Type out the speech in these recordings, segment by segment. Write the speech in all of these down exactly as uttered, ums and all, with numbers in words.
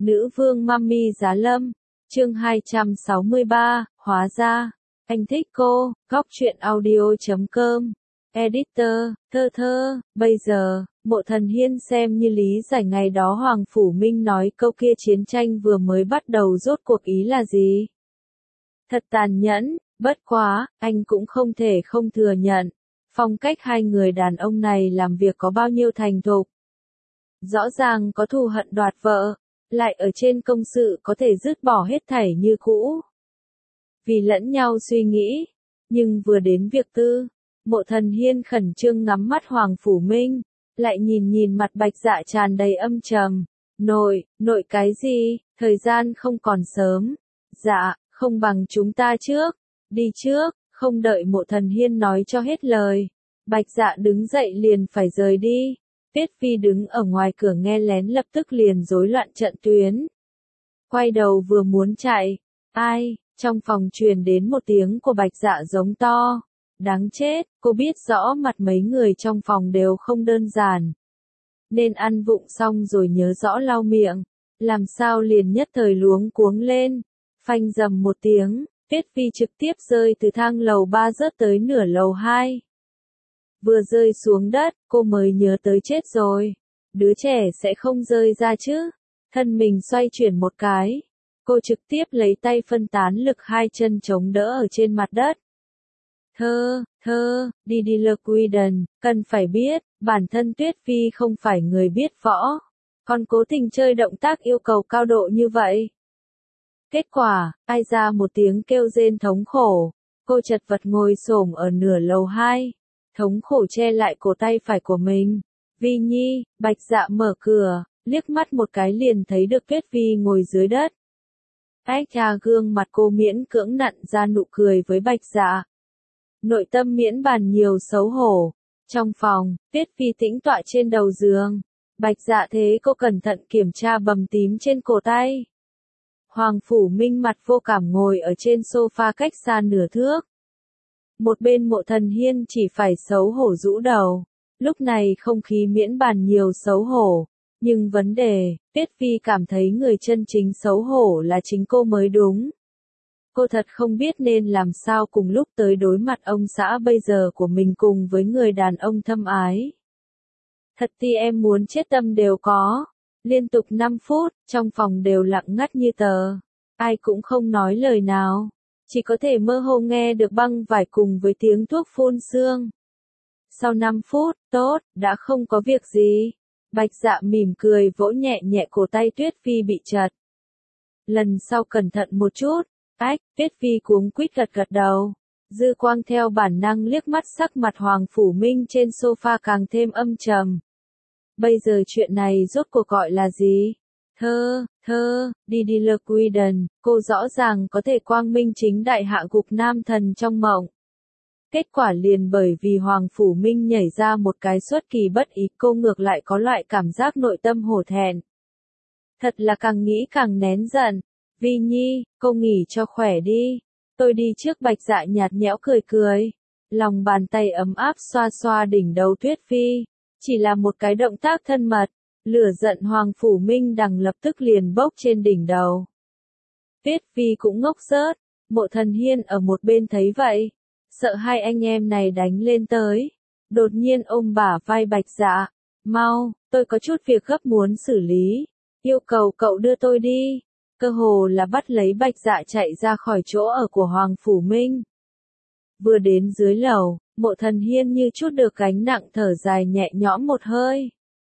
Nữ vương Mummy Giá Lâm, chương hai trăm sáu mươi ba, hóa ra, anh thích cô, góc truyện audio chấm com, editor, thơ thơ, bây giờ, Mộ Thần Hiên xem như lý giải ngày đó Hoàng Phủ Minh nói câu kia chiến tranh vừa mới bắt đầu rốt cuộc ý là gì. Thật tàn nhẫn, bất quá, anh cũng không thể không thừa nhận, phong cách hai người đàn ông này làm việc có bao nhiêu thành thục. Rõ ràng có thù hận đoạt vợ, lại ở trên công sự có thể dứt bỏ hết thảy như cũ. Vì lẫn nhau suy nghĩ, nhưng vừa đến việc tư, Mộ Thần Hiên khẩn trương ngắm mắt Hoàng Phủ Minh, lại nhìn nhìn mặt Bạch Dạ tràn đầy âm trầm. Nội, nội cái gì, thời gian không còn sớm. Dạ, không bằng chúng ta trước, đi trước, không đợi Mộ Thần Hiên nói cho hết lời. Bạch Dạ đứng dậy liền phải rời đi. Tiết Phi đứng ở ngoài cửa nghe lén lập tức liền rối loạn trận tuyến. Quay đầu vừa muốn chạy, ai, trong phòng truyền đến một tiếng của Bạch Dạ giống to. Đáng chết, cô biết rõ mặt mấy người trong phòng đều không đơn giản. Nên ăn vụng xong rồi nhớ rõ lau miệng, làm sao liền nhất thời luống cuống lên. Phanh dầm một tiếng, Tiết Phi trực tiếp rơi từ thang lầu ba rớt tới nửa lầu hai. Vừa rơi xuống đất, cô mới nhớ tới chết rồi. Đứa trẻ sẽ không rơi ra chứ. Thân mình xoay chuyển một cái. Cô trực tiếp lấy tay phân tán lực hai chân chống đỡ ở trên mặt đất. Thơ, thơ, đi đi lơ quy đần, cần phải biết, bản thân Tuyết Phi không phải người biết võ. Còn cố tình chơi động tác yêu cầu cao độ như vậy. Kết quả, ai ra một tiếng kêu rên thống khổ. Cô chật vật ngồi xổm ở nửa lầu hai. Thống khổ che lại cổ tay phải của mình. Vi Nhi, Bạch Dạ mở cửa, liếc mắt một cái liền thấy được Tuyết Phi ngồi dưới đất. Ách cha gương mặt cô miễn cưỡng nặn ra nụ cười với Bạch Dạ. Nội tâm miễn bàn nhiều xấu hổ. Trong phòng, Tuyết Phi tĩnh tọa trên đầu giường. Bạch Dạ thế cô cẩn thận kiểm tra bầm tím trên cổ tay. Hoàng Phủ Minh mặt vô cảm ngồi ở trên sofa cách xa nửa thước. Một bên Mộ Thần Hiên chỉ phải xấu hổ rũ đầu. Lúc này không khí miễn bàn nhiều xấu hổ. Nhưng vấn đề, Tuyết Phi cảm thấy người chân chính xấu hổ là chính cô mới đúng. Cô thật không biết nên làm sao cùng lúc tới đối mặt ông xã bây giờ của mình cùng với người đàn ông thâm ái. Thật thì em muốn chết tâm đều có. Liên tục năm phút, trong phòng đều lặng ngắt như tờ. Ai cũng không nói lời nào. Chỉ có thể mơ hồ nghe được băng vải cùng với tiếng thuốc phun sương. Sau năm phút, tốt, đã không có việc gì. Bạch Dạ mỉm cười vỗ nhẹ nhẹ cổ tay Tuyết Phi bị chật. Lần sau cẩn thận một chút. Ách, Tuyết Phi cuống quýt gật gật đầu. Dư quang theo bản năng liếc mắt sắc mặt Hoàng Phủ Minh trên sofa càng thêm âm trầm. Bây giờ chuyện này rốt cuộc gọi là gì? Thơ, thơ, đi đi lơ quy đần, cô rõ ràng có thể quang minh chính đại hạ gục nam thần trong mộng. Kết quả liền bởi vì Hoàng Phủ Minh nhảy ra một cái xuất kỳ bất ý, cô ngược lại có loại cảm giác nội tâm hổ thẹn. Thật là càng nghĩ càng nén giận. Vi Nhi, cô nghỉ cho khỏe đi. Tôi đi trước. Bạch Dạ nhạt nhẽo cười cười. Lòng bàn tay ấm áp xoa xoa đỉnh đầu Tuyết Phi. Chỉ là một cái động tác thân mật. Lửa giận Hoàng Phủ Minh đằng lập tức liền bốc trên đỉnh đầu. Tuyết Phi cũng ngốc rớt. Mộ Thần Hiên ở một bên thấy vậy. Sợ hai anh em này đánh lên tới. Đột nhiên ôm bả vai Bạch Dạ. Mau, tôi có chút việc gấp muốn xử lý. Yêu cầu cậu đưa tôi đi. Cơ hồ là bắt lấy Bạch Dạ chạy ra khỏi chỗ ở của Hoàng Phủ Minh. Vừa đến dưới lầu, Mộ Thần Hiên như chút được gánh nặng thở dài nhẹ nhõm một hơi.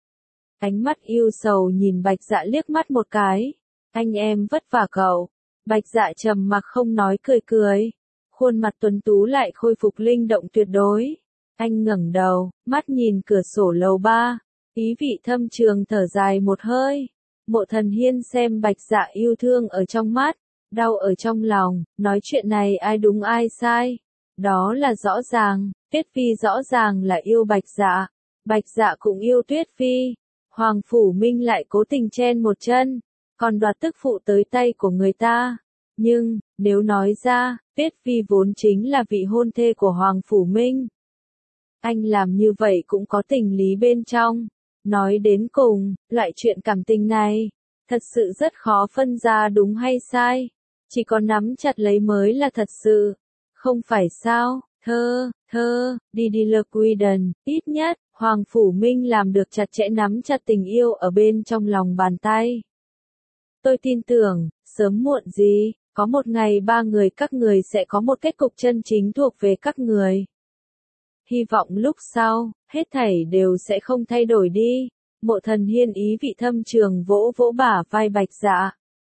Ánh mắt yêu sầu nhìn Bạch Dạ liếc mắt một cái. Anh em vất vả cậu. Bạch Dạ trầm mặc không nói cười cười. Khuôn mặt tuấn tú lại khôi phục linh động tuyệt đối. Anh ngẩng đầu, mắt nhìn cửa sổ lầu ba. Ý vị thâm trường thở dài một hơi. Mộ Thần Hiên xem Bạch Dạ yêu thương ở trong mắt, đau ở trong lòng, nói chuyện này ai đúng ai sai. Đó là rõ ràng, Tuyết Phi rõ ràng là yêu Bạch Dạ, Bạch Dạ cũng yêu Tuyết Phi. Hoàng Phủ Minh lại cố tình chen một chân, còn đoạt tức phụ tới tay của người ta. Nhưng, nếu nói ra, Tuyết Phi vốn chính là vị hôn thê của Hoàng Phủ Minh. Anh làm như vậy cũng có tình lý bên trong. Nói đến cùng, loại chuyện cảm tình này, Thật sự rất khó phân ra đúng hay sai. Chỉ có nắm chặt lấy mới là thật sự. Không phải sao, thơ, thơ, Didi Queden, ít nhất, Hoàng Phủ Minh làm được chặt chẽ nắm chặt tình yêu ở bên trong lòng bàn tay. Tôi tin tưởng, sớm muộn gì, có một ngày ba người các người sẽ có một kết cục chân chính thuộc về các người. Hy vọng lúc sau, hết thảy đều sẽ không thay đổi đi. Mộ Thần Hiên ý vị thâm trường vỗ vỗ bả vai Bạch Dạ.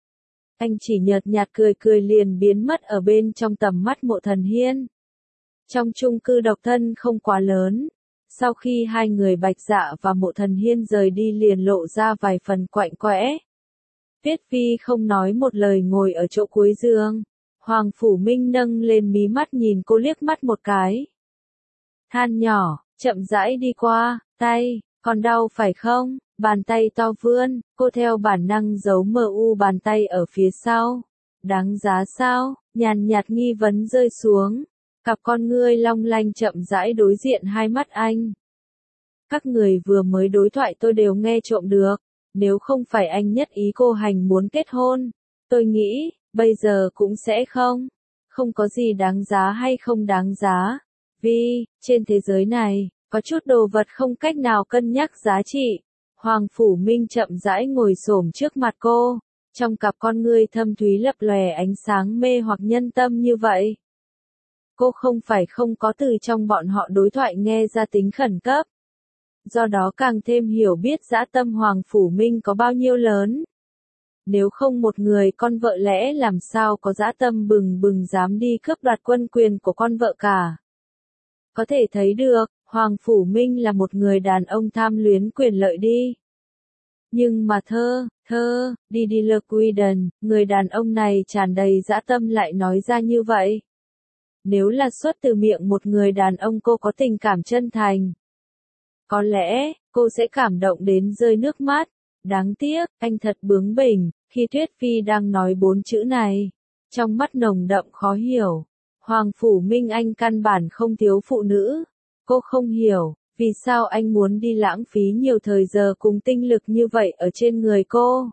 Anh chỉ nhợt nhạt cười cười liền biến mất ở bên trong tầm mắt Mộ Thần Hiên. Trong chung cư độc thân không quá lớn. Sau khi hai người Bạch Dạ và Mộ Thần Hiên rời đi liền lộ ra vài phần quạnh quẽ. Tuyết Phi không nói một lời ngồi ở chỗ cuối giường. Hoàng Phủ Minh nâng lên mí mắt nhìn cô liếc mắt một cái. Than nhỏ, chậm rãi đi qua, tay, còn đau phải không? Bàn tay to vươn, cô theo bản năng giấu mờ u bàn tay ở phía sau. Đáng giá sao? Nhàn nhạt nghi vấn rơi xuống. Cặp con ngươi long lanh chậm rãi đối diện hai mắt anh. Các người vừa mới đối thoại tôi đều nghe trộm được. Nếu không phải anh nhất ý cô hành muốn kết hôn, tôi nghĩ, bây giờ cũng sẽ không. Không có gì đáng giá hay không đáng giá. Vì, trên thế giới này, có chút đồ vật không cách nào cân nhắc giá trị. Hoàng Phủ Minh chậm rãi ngồi xổm trước mặt cô. Trong cặp con ngươi thâm thúy lập lòe ánh sáng mê hoặc nhân tâm như vậy. Cô không phải không có từ trong bọn họ đối thoại nghe ra tính khẩn cấp. Do đó càng thêm hiểu biết dã tâm Hoàng Phủ Minh có bao nhiêu lớn. Nếu không một người con vợ lẽ làm sao có dã tâm bừng bừng dám đi cướp đoạt quân quyền của con vợ cả. Có thể thấy được, Hoàng Phủ Minh là một người đàn ông tham luyến quyền lợi đi. Nhưng mà thơ, thơ, Didi Queden, người đàn ông này tràn đầy dã tâm lại nói ra như vậy. Nếu là xuất từ miệng một người đàn ông cô có tình cảm chân thành. Có lẽ, cô sẽ cảm động đến rơi nước mắt. Đáng tiếc, anh thật bướng bỉnh, khi Tuyết Phi đang nói bốn chữ này. Trong mắt nồng đậm khó hiểu. Hoàng Phủ Minh anh căn bản không thiếu phụ nữ. Cô không hiểu, vì sao anh muốn đi lãng phí nhiều thời giờ cùng tinh lực như vậy ở trên người cô.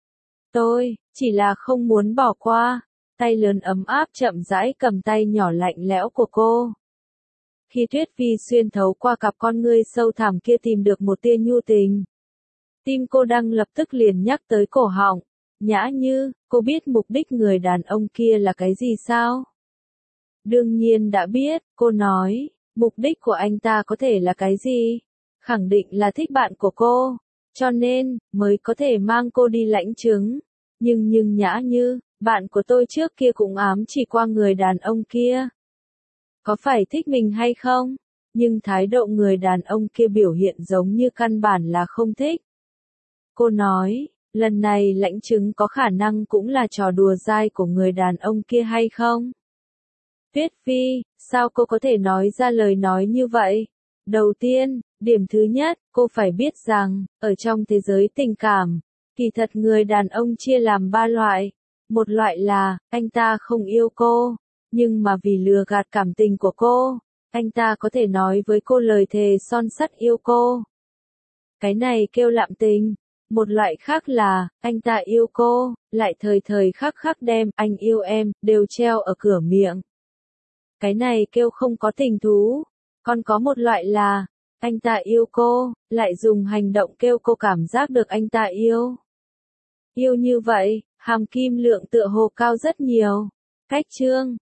Tôi, chỉ là không muốn bỏ qua. Tay lớn ấm áp chậm rãi cầm tay nhỏ lạnh lẽo của cô. Khi Tuyết Phi xuyên thấu qua cặp con ngươi sâu thẳm kia tìm được một tia nhu tình. Tim cô đang lập tức liền nhắc tới cổ họng. Nhã Như, cô biết mục đích người đàn ông kia là cái gì sao? Đương nhiên đã biết, cô nói, mục đích của anh ta có thể là cái gì? Khẳng định là thích bạn của cô, cho nên, mới có thể mang cô đi lãnh chứng. Nhưng nhưng Nhã Như, bạn của tôi trước kia cũng ám chỉ qua người đàn ông kia. Có phải thích mình hay không? Nhưng thái độ người đàn ông kia biểu hiện giống như căn bản là không thích. Cô nói, lần này lãnh chứng có khả năng cũng là trò đùa dai của người đàn ông kia hay không? Tuyết Phi, sao cô có thể nói ra lời nói như vậy? Đầu tiên, điểm thứ nhất, cô phải biết rằng, ở trong thế giới tình cảm, kỳ thật người đàn ông chia làm ba loại. Một loại là, anh ta không yêu cô, nhưng mà vì lừa gạt cảm tình của cô, anh ta có thể nói với cô lời thề son sắt yêu cô. Cái này kêu lạm tình. Một loại khác là, anh ta yêu cô, lại thời thời khắc khắc đem anh yêu em, đều treo ở cửa miệng. Cái này kêu không có tình thú. Còn có một loại là, anh ta yêu cô, lại dùng hành động kêu cô cảm giác được anh ta yêu. Yêu như vậy, hàm kim lượng tựa hồ cao rất nhiều. Cách chương,